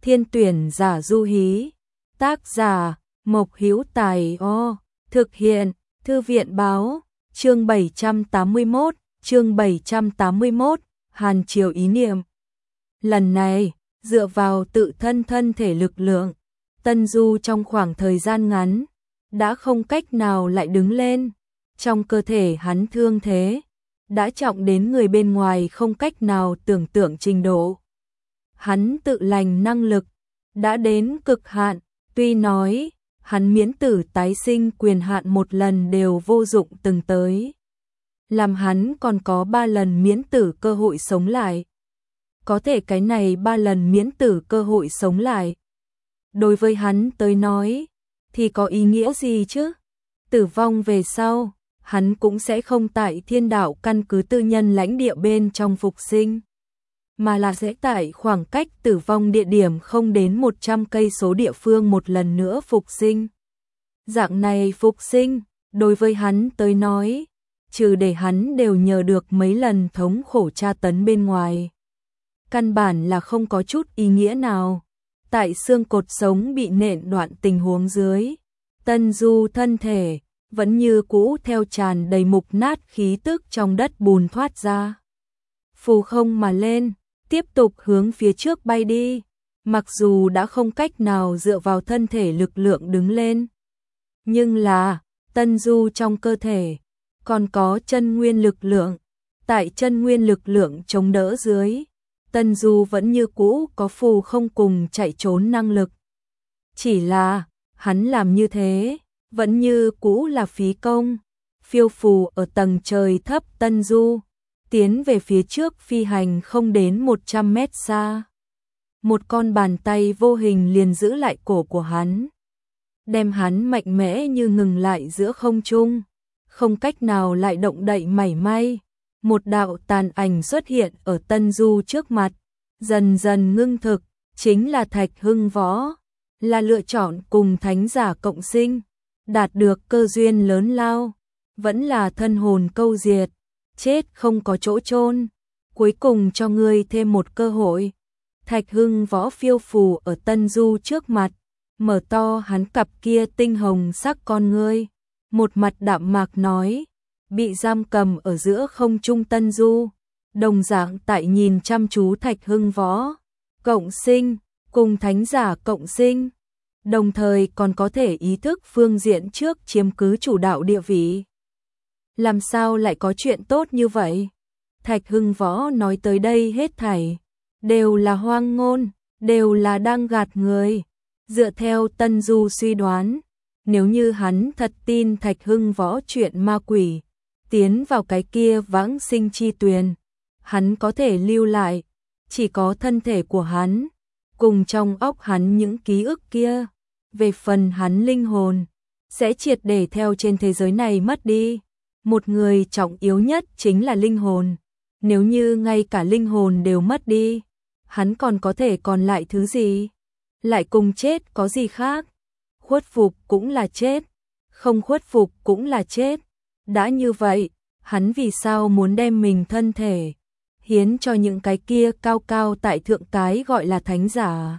Thiên tuyển giả du hí. Tác giả Mộc Hữu Tài. Thực hiện Thư viện báo. Chương 781, Hàn Triều ý niệm. Lần này, dựa vào tự thân thể lực lượng, Tân Du trong khoảng thời gian ngắn, đã không cách nào lại đứng lên. Trong cơ thể hắn thương thế, đã trọng đến người bên ngoài không cách nào tưởng tượng trình độ. Hắn tự lành năng lực, đã đến cực hạn, tuy nói, hắn miễn tử tái sinh quyền hạn một lần đều vô dụng từng tới. Làm hắn còn có 3 lần miễn tử cơ hội sống lại. Có thể cái này 3 lần miễn tử cơ hội sống lại. Đối với hắn tới nói, thì có ý nghĩa gì chứ? Tử vong về sau, hắn cũng sẽ không tại thiên đạo căn cứ tư nhân lãnh địa bên trong phục sinh, mà là sẽ tại khoảng cách tử vong địa điểm không đến 100 cây số địa phương một lần nữa phục sinh. Dạng này phục sinh, đối với hắn tới nói, trừ để hắn đều nhờ được mấy lần thống khổ tra tấn bên ngoài, căn bản là không có chút ý nghĩa nào. Tại xương cột sống bị nện đoạn tình huống dưới, Tân Du thân thể vẫn như cũ theo tràn đầy mục nát khí tức trong đất bùn thoát ra. Phù không mà lên, tiếp tục hướng phía trước bay đi, mặc dù đã không cách nào dựa vào thân thể lực lượng đứng lên. Nhưng là, Tân Du trong cơ thể, còn có chân nguyên lực lượng, tại chân nguyên lực lượng chống đỡ dưới, Tân Du vẫn như cũ có phù không cùng chạy trốn năng lực. Chỉ là, hắn làm như thế, vẫn như cũ là phí công. Phiêu phù ở tầng trời thấp Tân Du, tiến về phía trước phi hành không đến 100 mét xa. Một con bàn tay vô hình liền giữ lại cổ của hắn, đem hắn mạnh mẽ như ngừng lại giữa không trung, không cách nào lại động đậy mảy may. Một đạo tàn ảnh xuất hiện ở Tân Du trước mặt, dần dần ngưng thực, chính là Thạch Hưng Võ, là lựa chọn cùng thánh giả cộng sinh, đạt được cơ duyên lớn lao, vẫn là thân hồn câu diệt, chết không có chỗ chôn, cuối cùng cho ngươi thêm một cơ hội. Thạch Hưng Võ phiêu phù ở Tân Du trước mặt, mở to hắn cặp kia tinh hồng sắc con ngươi, một mặt đạm mạc nói, bị giam cầm ở giữa không trung Tân Du, đồng dạng tại nhìn chăm chú Thạch Hưng Võ, cộng sinh, cùng thánh giả cộng sinh, đồng thời còn có thể ý thức phương diện trước chiếm cứ chủ đạo địa vị. Làm sao lại có chuyện tốt như vậy? Thạch Hưng Võ nói tới đây hết thảy, đều là hoang ngôn, đều là đang gạt người. Dựa theo Tân Du suy đoán, nếu như hắn thật tin Thạch Hưng Võ chuyện ma quỷ, tiến vào cái kia vãng sinh chi tuyền, hắn có thể lưu lại, chỉ có thân thể của hắn, cùng trong óc hắn những ký ức kia, về phần hắn linh hồn, sẽ triệt để theo trên thế giới này mất đi. Một người trọng yếu nhất chính là linh hồn, nếu như ngay cả linh hồn đều mất đi, hắn còn có thể còn lại thứ gì? Lại cùng chết có gì khác? Khuất phục cũng là chết, không khuất phục cũng là chết. Đã như vậy, hắn vì sao muốn đem mình thân thể hiến cho những cái kia cao cao tại thượng cái gọi là thánh giả?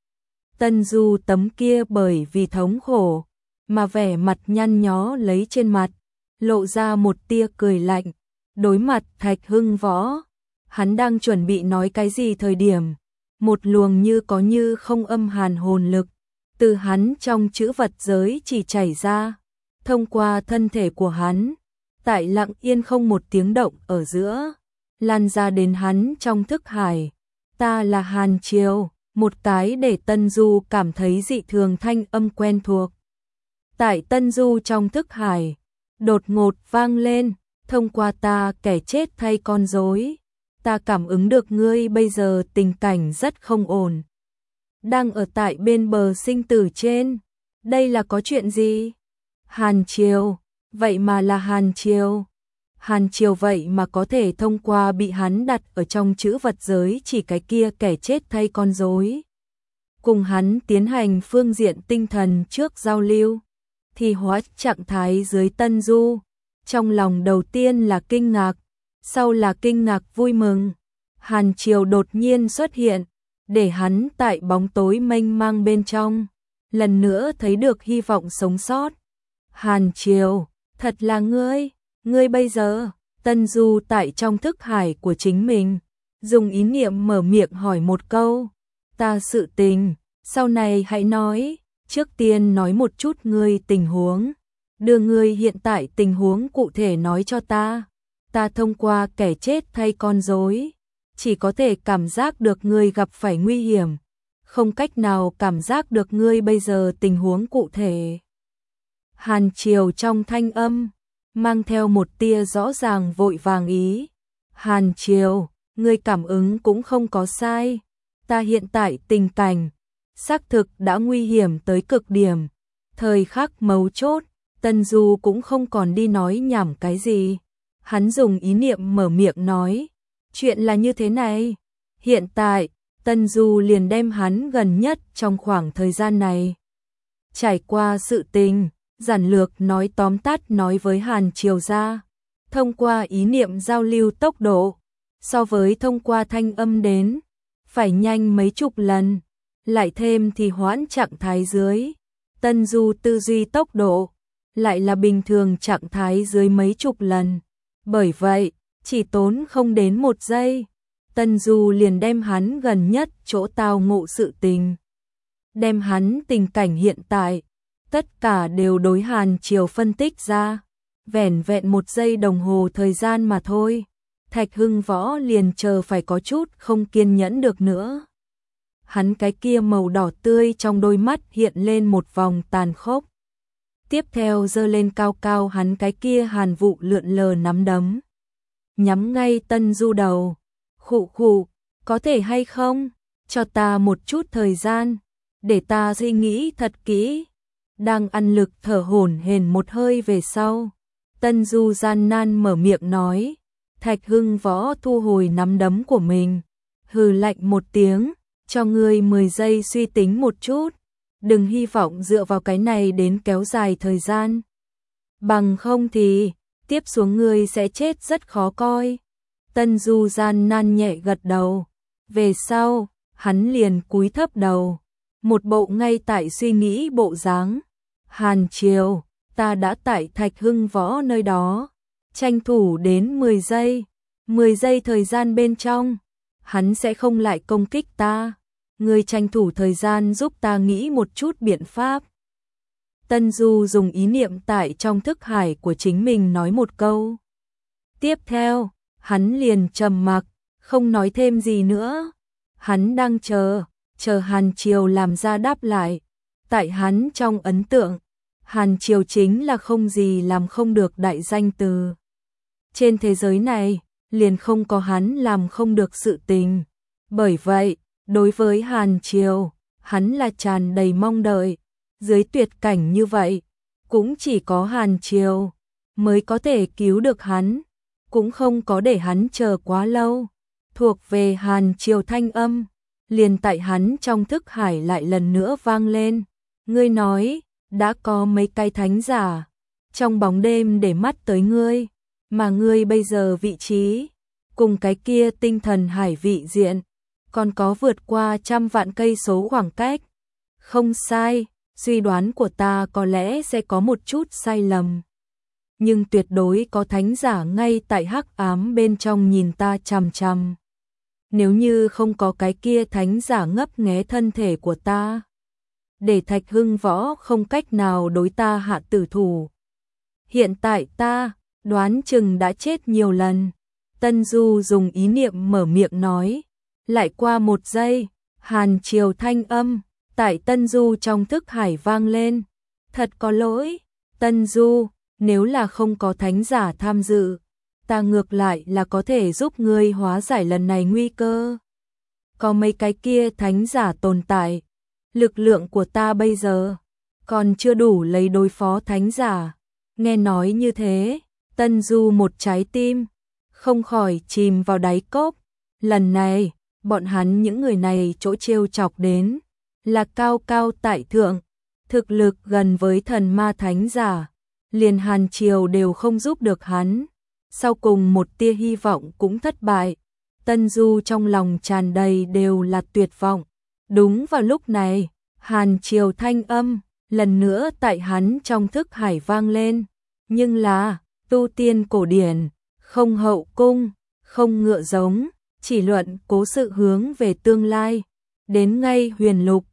Tân Du tấm kia bởi vì thống khổ mà vẻ mặt nhăn nhó lấy trên mặt, lộ ra một tia cười lạnh. Đối mặt Thạch Hưng Võ, hắn đang chuẩn bị nói cái gì thời điểm, một luồng như có như không âm hàn hồn lực từ hắn trong chữ vật giới chỉ chảy ra, thông qua thân thể của hắn, tại lặng yên không một tiếng động ở giữa, lan ra đến hắn trong thức hải. Ta là Hàn Triều, một cái để Tân Du cảm thấy dị thường thanh âm quen thuộc. Tại Tân Du trong thức hải, đột ngột vang lên, thông qua ta kẻ chết thay con rối, ta cảm ứng được ngươi bây giờ tình cảnh rất không ổn, đang ở tại bên bờ sinh tử trên. Đây là có chuyện gì? Hàn Triều, vậy mà là Hàn Triều. Hàn Triều vậy mà có thể thông qua bị hắn đặt ở trong chữ vật giới chỉ cái kia kẻ chết thay con rối, cùng hắn tiến hành phương diện tinh thần trước giao lưu, thì hóa trạng thái dưới Tân Du. Trong lòng đầu tiên là kinh ngạc, sau là kinh ngạc vui mừng. Hàn Triều đột nhiên xuất hiện, để hắn tại bóng tối mênh mang bên trong, lần nữa thấy được hy vọng sống sót. Hàn Triều, thật là ngươi bây giờ, Tân Du tại trong thức hải của chính mình, dùng ý niệm mở miệng hỏi một câu, ta sự tình, sau này hãy nói, trước tiên nói một chút ngươi tình huống, đưa ngươi hiện tại tình huống cụ thể nói cho ta thông qua kẻ chết thay con rối, chỉ có thể cảm giác được ngươi gặp phải nguy hiểm, không cách nào cảm giác được ngươi bây giờ tình huống cụ thể. Hàn Triều trong thanh âm, mang theo một tia rõ ràng vội vàng ý. Hàn Triều, ngươi cảm ứng cũng không có sai. Ta hiện tại tình cảnh, xác thực đã nguy hiểm tới cực điểm. Thời khắc mấu chốt, Tân Du cũng không còn đi nói nhảm cái gì. Hắn dùng ý niệm mở miệng nói. Chuyện là như thế này. Hiện tại, Tân Du liền đem hắn gần nhất trong khoảng thời gian này trải qua sự tình, giản lược nói tóm tắt nói với Hàn Triều ra. Thông qua ý niệm giao lưu tốc độ, so với thông qua thanh âm đến, phải nhanh mấy chục lần, lại thêm thì hoãn trạng thái dưới. Tân Du tư duy tốc độ, lại là bình thường trạng thái dưới mấy chục lần. Bởi vậy, chỉ tốn không đến 1 giây, Tân Du liền đem hắn gần nhất chỗ tao ngộ sự tình. Đem hắn tình cảnh hiện tại, tất cả đều đối Hàn Triều phân tích ra. Vẻn vẹn 1 giây đồng hồ thời gian mà thôi. Thạch Hưng Võ liền chờ phải có chút không kiên nhẫn được nữa. Hắn cái kia màu đỏ tươi trong đôi mắt hiện lên một vòng tàn khốc. Tiếp theo giơ lên cao cao hắn cái kia hàn vụ lượn lờ nắm đấm. Nhắm ngay Tân Du đầu. Khụ khụ, có thể hay không? Cho ta một chút thời gian, để ta suy nghĩ thật kỹ. Đang ăn lực thở hổn hển một hơi về sau. Tân Du gian nan mở miệng nói. Thạch Hưng Võ thu hồi nắm đấm của mình. Hừ lạnh một tiếng, cho ngươi 10 giây suy tính một chút. Đừng hy vọng dựa vào cái này đến kéo dài thời gian. Bằng không thì, tiếp xuống ngươi sẽ chết rất khó coi. Tân Du gian nan nhẹ gật đầu. Về sau, hắn liền cúi thấp đầu. Một bộ ngay tại suy nghĩ bộ dáng. Hàn Triều, ta đã tại Thạch Hưng Võ nơi đó. Tranh thủ đến 10 giây. 10 giây thời gian bên trong. Hắn sẽ không lại công kích ta. Ngươi tranh thủ thời gian giúp ta nghĩ một chút biện pháp. Tân Du dùng ý niệm tại trong thức hải của chính mình nói một câu. Tiếp theo, hắn liền trầm mặc, không nói thêm gì nữa. Hắn đang chờ Hàn Triều làm ra đáp lại. Tại hắn trong ấn tượng, Hàn Triều chính là không gì làm không được đại danh từ. Trên thế giới này, liền không có hắn làm không được sự tình. Bởi vậy, đối với Hàn Triều, hắn là tràn đầy mong đợi. Dưới tuyệt cảnh như vậy, cũng chỉ có Hàn Triều mới có thể cứu được hắn. Cũng không có để hắn chờ quá lâu. Thuộc về Hàn Triều thanh âm, liền tại hắn trong thức hải lại lần nữa vang lên. Ngươi nói, đã có mấy cái thánh giả trong bóng đêm để mắt tới ngươi, mà ngươi bây giờ vị trí cùng cái kia tinh thần hải vị diện còn có vượt qua 100 vạn cây số khoảng cách. Không sai, suy đoán của ta có lẽ sẽ có một chút sai lầm. Nhưng tuyệt đối có thánh giả ngay tại hắc ám bên trong nhìn ta chằm chằm. Nếu như không có cái kia thánh giả ngấp nghé thân thể của ta, để Thạch Hưng Võ không cách nào đối ta hạ tử thủ. Hiện tại ta, đoán chừng đã chết nhiều lần. Tân Du dùng ý niệm mở miệng nói. Lại qua 1 giây, Hàn Triều thanh âm, tại Tân Du trong thức hải vang lên. Thật có lỗi, Tân Du, nếu là không có thánh giả tham dự, ta ngược lại là có thể giúp ngươi hóa giải lần này nguy cơ. Có mấy cái kia thánh giả tồn tại, lực lượng của ta bây giờ còn chưa đủ lấy đối phó thánh giả. Nghe nói như thế, Tân Du một trái tim không khỏi chìm vào đáy cốc. Lần này, bọn hắn những người này chỗ trêu chọc đến là cao cao tại thượng, thực lực gần với thần ma thánh giả, liền Hàn Triều đều không giúp được hắn. Sau cùng một tia hy vọng cũng thất bại. Tân Du trong lòng tràn đầy đều là tuyệt vọng. Đúng vào lúc này, Hàn Triều thanh âm lần nữa tại hắn trong thức hải vang lên, nhưng là tu tiên cổ điển, không hậu cung, không ngựa giống, chỉ luận cố sự hướng về tương lai. Đến ngay Huyền Lục,